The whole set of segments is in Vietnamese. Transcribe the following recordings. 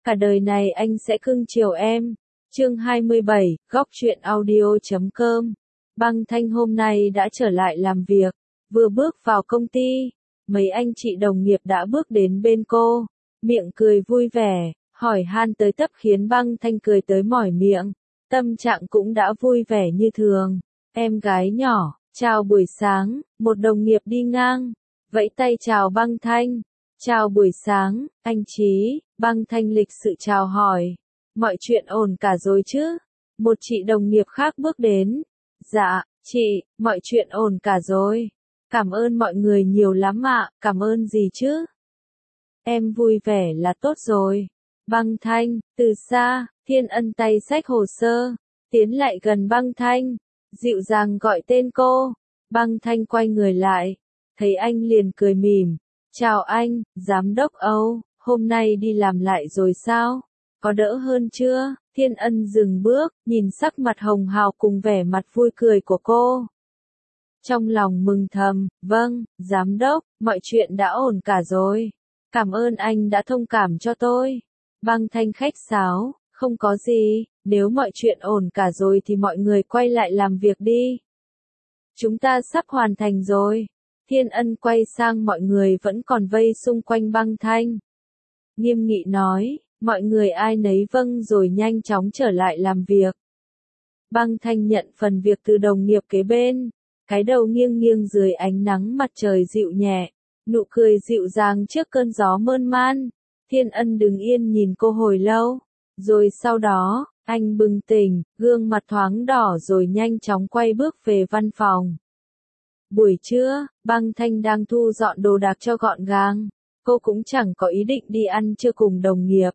Cả đời này anh sẽ cưng chiều em. Chương 27, góc truyện audio.com. Băng Thanh hôm nay đã trở lại làm việc, vừa bước vào công ty, mấy anh chị đồng nghiệp đã bước đến bên cô, miệng cười vui vẻ, hỏi han tới tấp khiến Băng Thanh cười tới mỏi miệng, tâm trạng cũng đã vui vẻ như thường. Em gái nhỏ, chào buổi sáng, một đồng nghiệp đi ngang, vẫy tay chào Băng Thanh. Chào buổi sáng, anh Chí. Băng Thanh lịch sự chào hỏi. Mọi chuyện ổn cả rồi chứ? Một chị đồng nghiệp khác bước đến. Dạ, chị, mọi chuyện ổn cả rồi. Cảm ơn mọi người nhiều lắm ạ, cảm ơn gì chứ? Em vui vẻ là tốt rồi. Băng Thanh, từ xa, Thiên Ân tay xách hồ sơ, tiến lại gần Băng Thanh, dịu dàng gọi tên cô. Băng Thanh quay người lại, thấy anh liền cười mỉm. Chào anh, giám đốc Âu, hôm nay đi làm lại rồi sao? Có đỡ hơn chưa? Thiên Ân dừng bước, nhìn sắc mặt hồng hào cùng vẻ mặt vui cười của cô. Trong lòng mừng thầm, vâng, giám đốc, mọi chuyện đã ổn cả rồi. Cảm ơn anh đã thông cảm cho tôi. Băng Thanh khách sáo, không có gì, nếu mọi chuyện ổn cả rồi thì mọi người quay lại làm việc đi. Chúng ta sắp hoàn thành rồi. Thiên Ân quay sang mọi người vẫn còn vây xung quanh Băng Thanh. Nghiêm nghị nói, mọi người ai nấy vâng rồi nhanh chóng trở lại làm việc. Băng Thanh nhận phần việc từ đồng nghiệp kế bên, cái đầu nghiêng nghiêng dưới ánh nắng mặt trời dịu nhẹ, nụ cười dịu dàng trước cơn gió mơn man. Thiên Ân đứng yên nhìn cô hồi lâu, rồi sau đó, anh bừng tỉnh, gương mặt thoáng đỏ rồi nhanh chóng quay bước về văn phòng. Buổi trưa, Băng Thanh đang thu dọn đồ đạc cho gọn gàng, cô cũng chẳng có ý định đi ăn trưa cùng đồng nghiệp.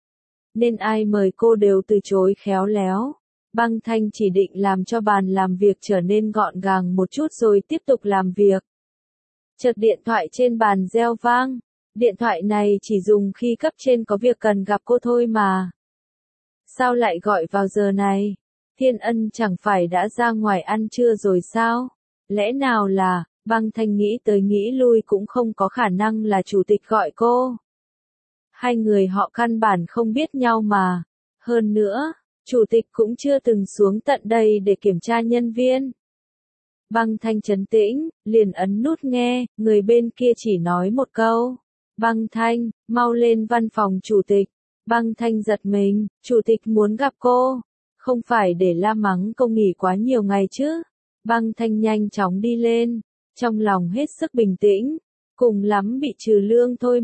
Nên ai mời cô đều từ chối khéo léo. Băng Thanh chỉ định làm cho bàn làm việc trở nên gọn gàng một chút rồi tiếp tục làm việc. Chợt điện thoại trên bàn reo vang, điện thoại này chỉ dùng khi cấp trên có việc cần gặp cô thôi mà. Sao lại gọi vào giờ này? Thiên Ân chẳng phải đã ra ngoài ăn trưa rồi sao? Lẽ nào là, Băng Thanh nghĩ tới nghĩ lui cũng không có khả năng là chủ tịch gọi cô. Hai người họ căn bản không biết nhau mà. Hơn nữa, chủ tịch cũng chưa từng xuống tận đây để kiểm tra nhân viên. Băng Thanh trấn tĩnh, liền ấn nút nghe, người bên kia chỉ nói một câu. Băng Thanh, mau lên văn phòng chủ tịch. Băng Thanh giật mình, chủ tịch muốn gặp cô. Không phải để la mắng cô nghỉ quá nhiều ngày chứ. Băng Thanh nhanh chóng đi lên, trong lòng hết sức bình tĩnh, cùng lắm bị trừ lương thôi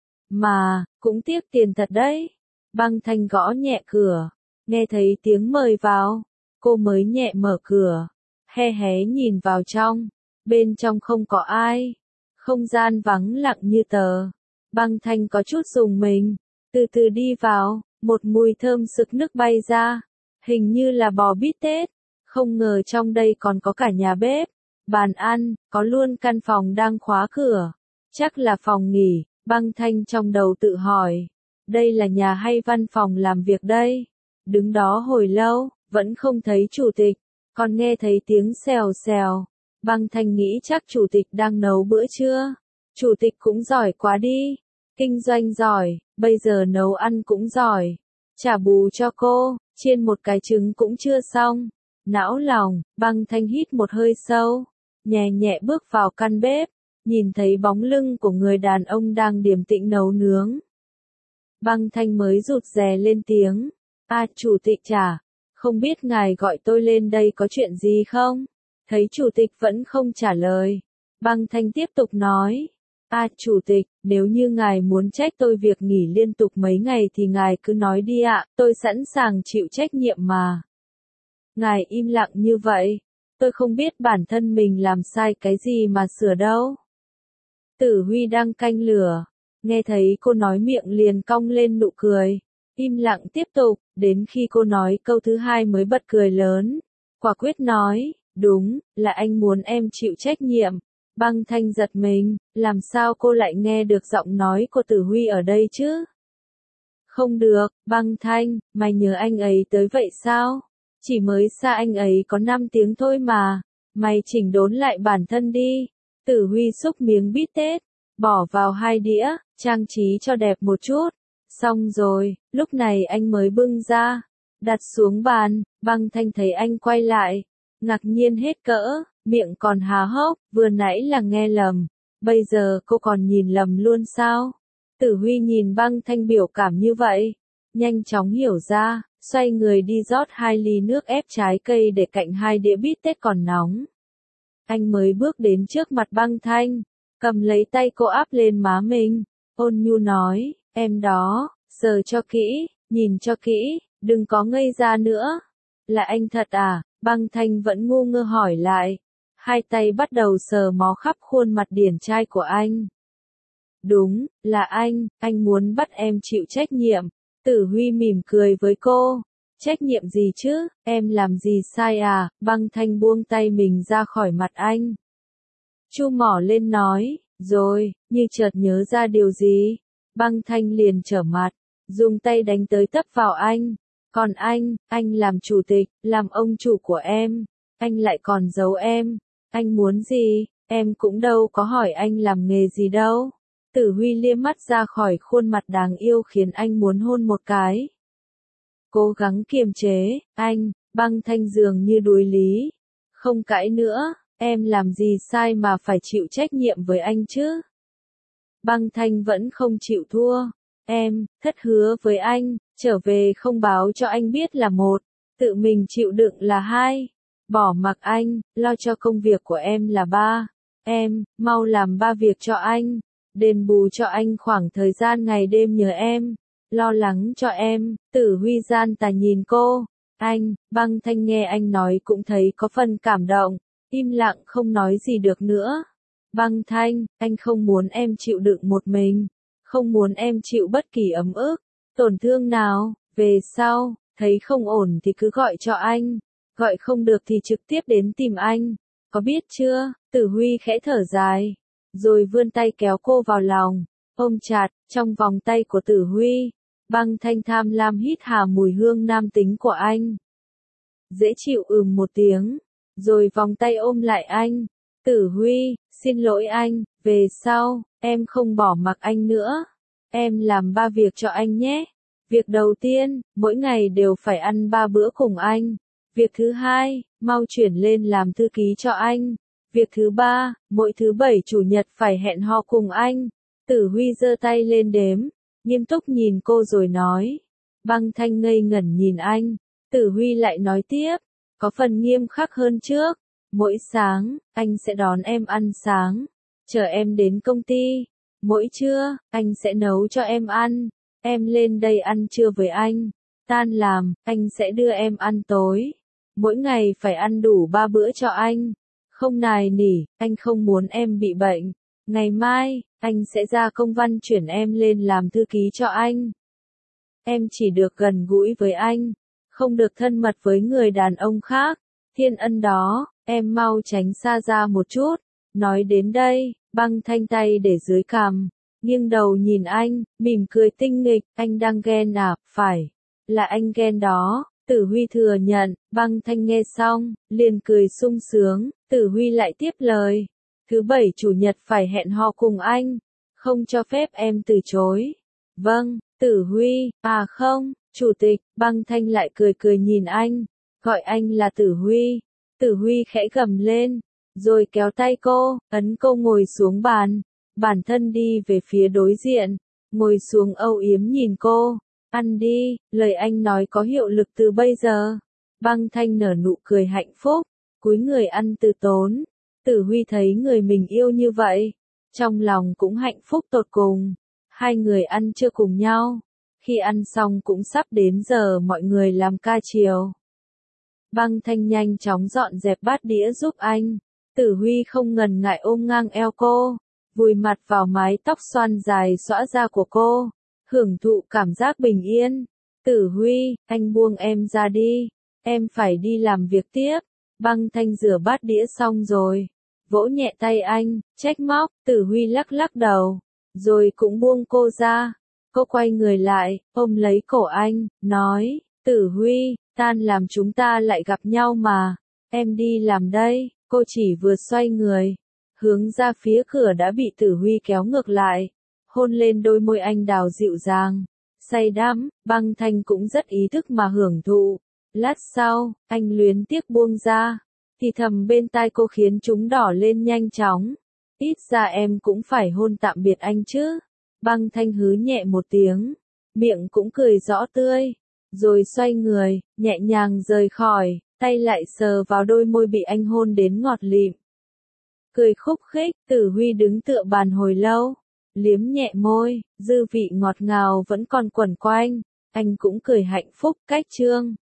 mà, cũng tiếc tiền thật đấy. Băng Thanh gõ nhẹ cửa, nghe thấy tiếng mời vào, cô mới nhẹ mở cửa, hé hé nhìn vào trong, bên trong không có ai, không gian vắng lặng như tờ. Băng Thanh có chút rùng mình, từ từ đi vào, một mùi thơm sực nức bay ra, hình như là bò bít tết. Không ngờ trong đây còn có cả nhà bếp, bàn ăn, có luôn căn phòng đang khóa cửa. Chắc là phòng nghỉ. Băng Thanh trong đầu tự hỏi, đây là nhà hay văn phòng làm việc đây? Đứng đó hồi lâu, vẫn không thấy chủ tịch, còn nghe thấy tiếng xèo xèo. Băng Thanh nghĩ chắc chủ tịch đang nấu bữa trưa. Chủ tịch cũng giỏi quá đi, kinh doanh giỏi, bây giờ nấu ăn cũng giỏi. Trả bù cho cô, chiên một cái trứng cũng chưa xong. Não lòng, Băng Thanh hít một hơi sâu, nhẹ nhẹ bước vào căn bếp, nhìn thấy bóng lưng của người đàn ông đang điềm tĩnh nấu nướng. Băng Thanh mới rụt rè lên tiếng, chủ tịch chả, không biết ngài gọi tôi lên đây có chuyện gì không? Thấy chủ tịch vẫn không trả lời, Băng Thanh tiếp tục nói, chủ tịch, nếu như ngài muốn trách tôi việc nghỉ liên tục mấy ngày thì ngài cứ nói đi ạ, tôi sẵn sàng chịu trách nhiệm mà. Ngài im lặng như vậy, tôi không biết bản thân mình làm sai cái gì mà sửa đâu. Tử Huy đang canh lửa, nghe thấy cô nói miệng liền cong lên nụ cười, im lặng tiếp tục, đến khi cô nói câu thứ hai mới bật cười lớn, quả quyết nói, đúng, là anh muốn em chịu trách nhiệm. Băng Thanh giật mình, làm sao cô lại nghe được giọng nói của Tử Huy ở đây chứ? Không được, Băng Thanh, mày nhớ anh ấy tới vậy sao? Chỉ mới xa anh ấy có 5 tiếng thôi mà, mày chỉnh đốn lại bản thân đi. Tử Huy xúc miếng bít tết, bỏ vào 2 đĩa, trang trí cho đẹp một chút, Xong rồi, lúc này anh mới bưng ra, đặt xuống bàn, Băng Thanh thấy anh quay lại, ngạc nhiên hết cỡ, miệng còn há hốc, vừa nãy là nghe lầm, bây giờ cô còn nhìn lầm luôn sao? Tử Huy nhìn Băng Thanh biểu cảm như vậy, nhanh chóng hiểu ra, xoay người đi rót 2 ly nước ép trái cây để cạnh 2 đĩa bít tết còn nóng. Anh mới bước đến trước mặt Băng Thanh, cầm lấy tay cô áp lên má mình, ôn nhu nói, em đó, sờ cho kỹ, nhìn cho kỹ, đừng có ngây ra nữa. Là anh thật à? Băng Thanh vẫn ngu ngơ hỏi lại. Hai tay bắt đầu sờ mó khắp khuôn mặt điển trai của anh. Đúng, là anh muốn bắt em chịu trách nhiệm. Tử Huy mỉm cười với cô. Trách nhiệm gì chứ, em làm gì sai à? Băng Thanh buông tay mình ra khỏi mặt anh. Chu mỏ lên nói, rồi, như chợt nhớ ra điều gì. Băng Thanh liền trở mặt, dùng tay đánh tới tấp vào anh. Còn anh làm chủ tịch, làm ông chủ của em, anh lại còn giấu em. Anh muốn gì, em cũng đâu có hỏi anh làm nghề gì đâu. Tử Huy liếc mắt ra khỏi khuôn mặt đáng yêu khiến anh muốn hôn một cái. Cố gắng kiềm chế, anh, Băng Thanh dường như đuối lý. Không cãi nữa, em làm gì sai mà phải chịu trách nhiệm với anh chứ? Băng Thanh vẫn không chịu thua. Em, thất hứa với anh, trở về không báo cho anh biết là 1, tự mình chịu đựng là 2, bỏ mặc anh, lo cho công việc của em là 3, em, mau làm 3 việc cho anh, đền bù cho anh khoảng thời gian ngày đêm nhớ em, lo lắng cho em. Tử Huy gian tà nhìn cô, anh, Băng Thanh nghe anh nói cũng thấy có phần cảm động, im lặng không nói gì được nữa. Băng Thanh, anh không muốn em chịu đựng một mình. Không muốn em chịu bất kỳ ấm ức, tổn thương nào, về sau, thấy không ổn thì cứ gọi cho anh, gọi không được thì trực tiếp đến tìm anh, có biết chưa? Tử Huy khẽ thở dài, rồi vươn tay kéo cô vào lòng, ôm chặt, trong vòng tay của Tử Huy, Băng Thanh tham lam hít hà mùi hương nam tính của anh. Dễ chịu một tiếng, rồi vòng tay ôm lại anh, Tử Huy, xin lỗi anh, về sau, em không bỏ mặc anh nữa. Em làm 3 việc cho anh nhé. Việc đầu tiên, mỗi ngày đều phải ăn 3 bữa cùng anh. Việc thứ hai, mau chuyển lên làm thư ký cho anh. Việc thứ ba, mỗi thứ 7 chủ nhật phải hẹn hò cùng anh. Tử Huy giơ tay lên đếm, nghiêm túc nhìn cô rồi nói. Băng Thanh ngây ngẩn nhìn anh. Tử Huy lại nói tiếp, có phần nghiêm khắc hơn trước. Mỗi sáng, anh sẽ đón em ăn sáng, chờ em đến công ty. Mỗi trưa, anh sẽ nấu cho em ăn. Em lên đây ăn trưa với anh. Tan làm, anh sẽ đưa em ăn tối. Mỗi ngày phải ăn đủ 3 bữa cho anh. Không nài nỉ, anh không muốn em bị bệnh. Ngày mai, anh sẽ ra công văn chuyển em lên làm thư ký cho anh. Em chỉ được gần gũi với anh, không được thân mật với người đàn ông khác. Thiên ân đó, em mau tránh xa ra một chút. Nói đến đây, Băng Thanh tay để dưới cằm, nghiêng đầu nhìn anh, mỉm cười tinh nghịch, anh đang ghen à? Phải, là anh ghen đó. Tử Huy thừa nhận. Băng Thanh nghe xong, liền cười sung sướng. Tử Huy lại tiếp lời, thứ 7 chủ nhật phải hẹn hò cùng anh, không cho phép em từ chối. Vâng. Tử Huy, à không, chủ tịch. Băng Thanh lại cười cười nhìn anh, gọi anh là Tử Huy. Tử Huy khẽ gầm lên, rồi kéo tay cô, ấn cô ngồi xuống bàn, bản thân đi về phía đối diện, ngồi xuống âu yếm nhìn cô. Ăn đi, lời anh nói có hiệu lực từ bây giờ. Băng Thanh nở nụ cười hạnh phúc, cúi người ăn từ tốn. Tử Huy thấy người mình yêu như vậy, trong lòng cũng hạnh phúc tột cùng. Hai người ăn trưa cùng nhau. Khi ăn xong cũng sắp đến giờ mọi người làm ca chiều. Băng Thanh nhanh chóng dọn dẹp bát đĩa giúp anh. Tử Huy không ngần ngại ôm ngang eo cô, vùi mặt vào mái tóc xoăn dài xõa ra của cô, hưởng thụ cảm giác bình yên. Tử Huy, anh buông em ra đi, em phải đi làm việc tiếp. Băng Thanh rửa bát đĩa xong rồi, vỗ nhẹ tay anh, trách móc. Tử Huy lắc lắc đầu, rồi cũng buông cô ra. Cô quay người lại, ôm lấy cổ anh, nói, Tử Huy, tan làm chúng ta lại gặp nhau mà, em đi làm đây. Cô chỉ vừa xoay người, hướng ra phía cửa đã bị Tử Huy kéo ngược lại, hôn lên đôi môi anh đào dịu dàng. say đắm, Băng Thanh cũng rất ý thức mà hưởng thụ. Lát sau, anh luyến tiếc buông ra, thì thầm bên tai cô khiến chúng đỏ lên nhanh chóng. Ít ra em cũng phải hôn tạm biệt anh chứ. Băng Thanh hứ nhẹ một tiếng, miệng cũng cười rõ tươi, rồi xoay người, nhẹ nhàng rời khỏi, tay lại sờ vào đôi môi bị anh hôn đến ngọt lịm. Cười khúc khích, Tử Huy đứng tựa bàn hồi lâu, liếm nhẹ môi, dư vị ngọt ngào vẫn còn quẩn quanh, anh cũng cười hạnh phúc cách chương.